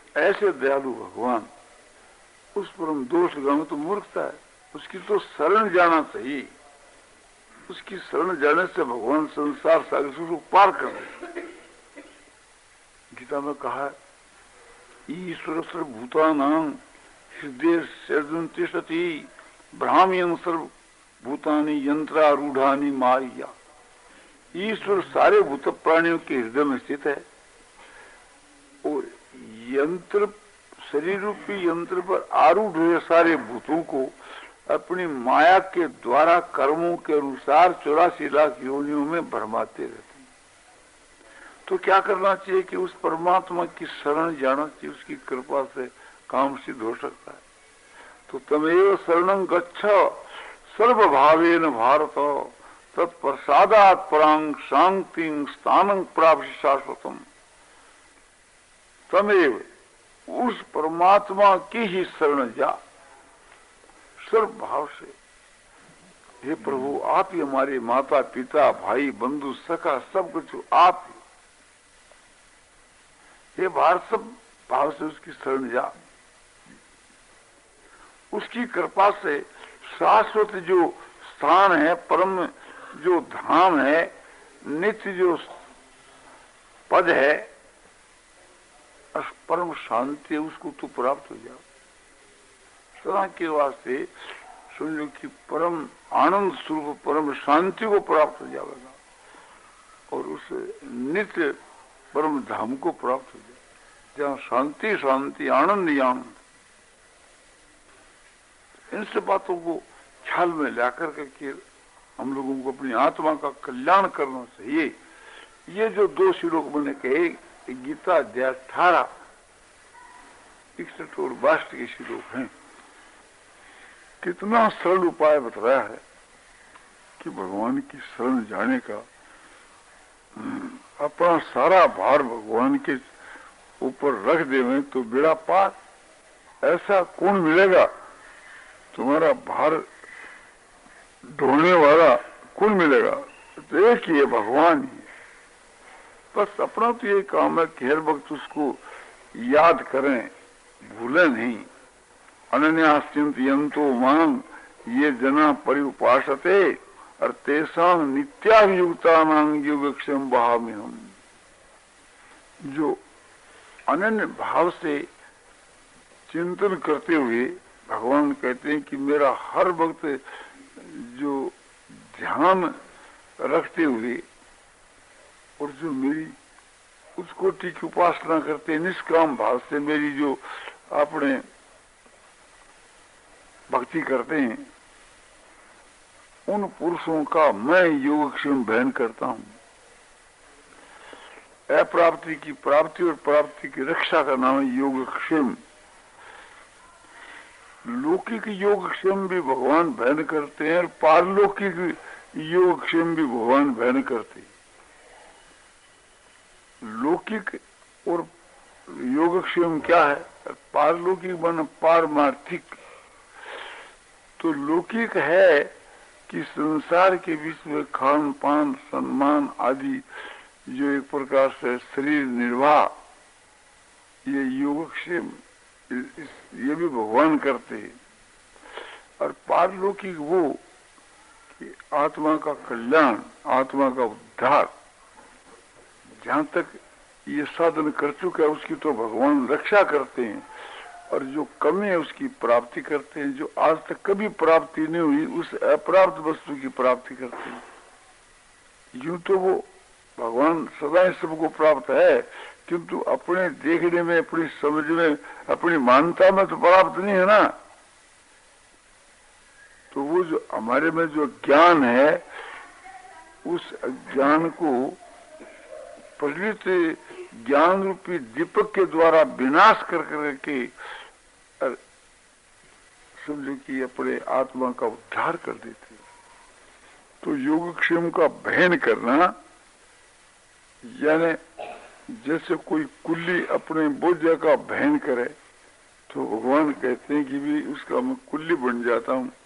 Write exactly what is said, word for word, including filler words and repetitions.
ऐसे दयालु भगवान, उस परम दोष लगाना तो मूर्खता है। उसकी तो शरण जाना चाहिए। उसकी शरण जाने से भगवान संसार सागर से उसको पार कर दे। गीता में कहा है, ईश्वर सर्वभूतानां हृदय सर्जन तिष्ठति भ्राम्यं सर्वभूतानि यंत्रारूढ़ानि माया। ईश्वर सारे भूत प्राणियों के हृदय में स्थित है और यंत्र, शरीर रूपी यंत्र पर आरूढ़ हुए सारे भूतों को अपनी माया के द्वारा कर्मों के अनुसार चौरासी लाख योनियों में भरमाते रहते हैं। तो क्या करना चाहिए कि उस परमात्मा की शरण जाना चाहिए। उसकी कृपा से काम सिद्ध हो सकता है। तो तमेव शरणं गच्छ सर्वभावेन भारत तत्प्रसादात् परां शांतिं स्थानं प्राप्ति शाश्वतम। तमेव, उस परमात्मा की ही शरण जा सर्व भाव से। हे प्रभु, आप ही हमारे माता पिता भाई बंधु सखा सब कुछ आप। हे भारत, सब भाव से उसकी शरण जा। उसकी कृपा से शाश्वत जो स्थान है, परम जो धाम है, नित्य जो पद है, परम शांति है, उसको तू प्राप्त हो जाओ। सदा के वास्ते समझो कि परम आनंद स्वरूप परम शांति को प्राप्त हो जाएगा और उस नित्य परम धाम को प्राप्त हो जाए जहाँ शांति शांति आनंद ही आनंद। इन सब बातों को ख्याल में लाकर करके हम लोगों को अपनी आत्मा का कल्याण करना चाहिए। ये जो दो श्लोक मैंने कहे, गीता अध्याय अठारह इकसठ और बासठ के श्लोक हैं, कितना सरल उपाय बताया है कि भगवान की शरण जाने का, अपना सारा भार भगवान के ऊपर रख देवे तो बेड़ा पार। ऐसा कौन मिलेगा? तुम्हारा भार ढोने वाला कौन मिलेगा? तो एक ही है, भगवान ही। बस अपना तो ये काम है कि हर वक्त उसको याद करें, भूले नहीं। अनन्यास्चिंतयन्तो मां ये जना परिउपासते और तेषां नित्याभियुक्तानां योगक्षेम वहाम्यहम्। जो अनन्य भाव से चिंतन करते हुए भगवान कहते हैं कि मेरा हर वक्त जो ध्यान रखते हुए और जो मेरी उसको ठीक उपासना करते निष्काम भाव से मेरी जो अपने भक्ति करते हैं, उन पुरुषों का मैं योगक्षेम बहन करता हूं। अप्राप्ति की प्राप्ति और प्राप्ति की रक्षा का नाम है योगक्षेम। लौकिक योगक्षेम भी भगवान बहन करते हैं और पारलौकिक योगक्षेम भी भगवान बहन करते हैं। लौकिक और योगक्षेम क्या है? पारलौकिक माने पारमार्थिक। तो लौकिक है कि संसार के बीच में खान पान सम्मान आदि जो एक प्रकार से शरीर निर्वाह, ये योगक्षेम ये भी भगवान करते हैं। और पारलौकिक वो कि आत्मा का कल्याण, आत्मा का उद्धार, जहां तक ये साधन कर चुका है उसकी तो भगवान रक्षा करते हैं और जो कमी है उसकी प्राप्ति करते हैं। जो आज तक कभी प्राप्ति नहीं हुई उस अप्राप्त वस्तु की प्राप्ति करते हैं। यूं तो वो भगवान सदा ही सबको प्राप्त है, किंतु अपने देखने में, अपनी समझ में, अपनी मान्यता में तो प्राप्त नहीं है ना। तो वो जो हमारे में जो ज्ञान है उस ज्ञान को प्रज्वलित ज्ञान रूपी दीपक के द्वारा विनाश कर करके समझो कि अपने आत्मा का उद्धार कर देते। तो योगक्षेम का बहन करना यानी जैसे कोई कुल्ली अपने बोझ का बहन करे तो भगवान कहते हैं कि भी उसका मैं कुल्ली बन जाता हूं।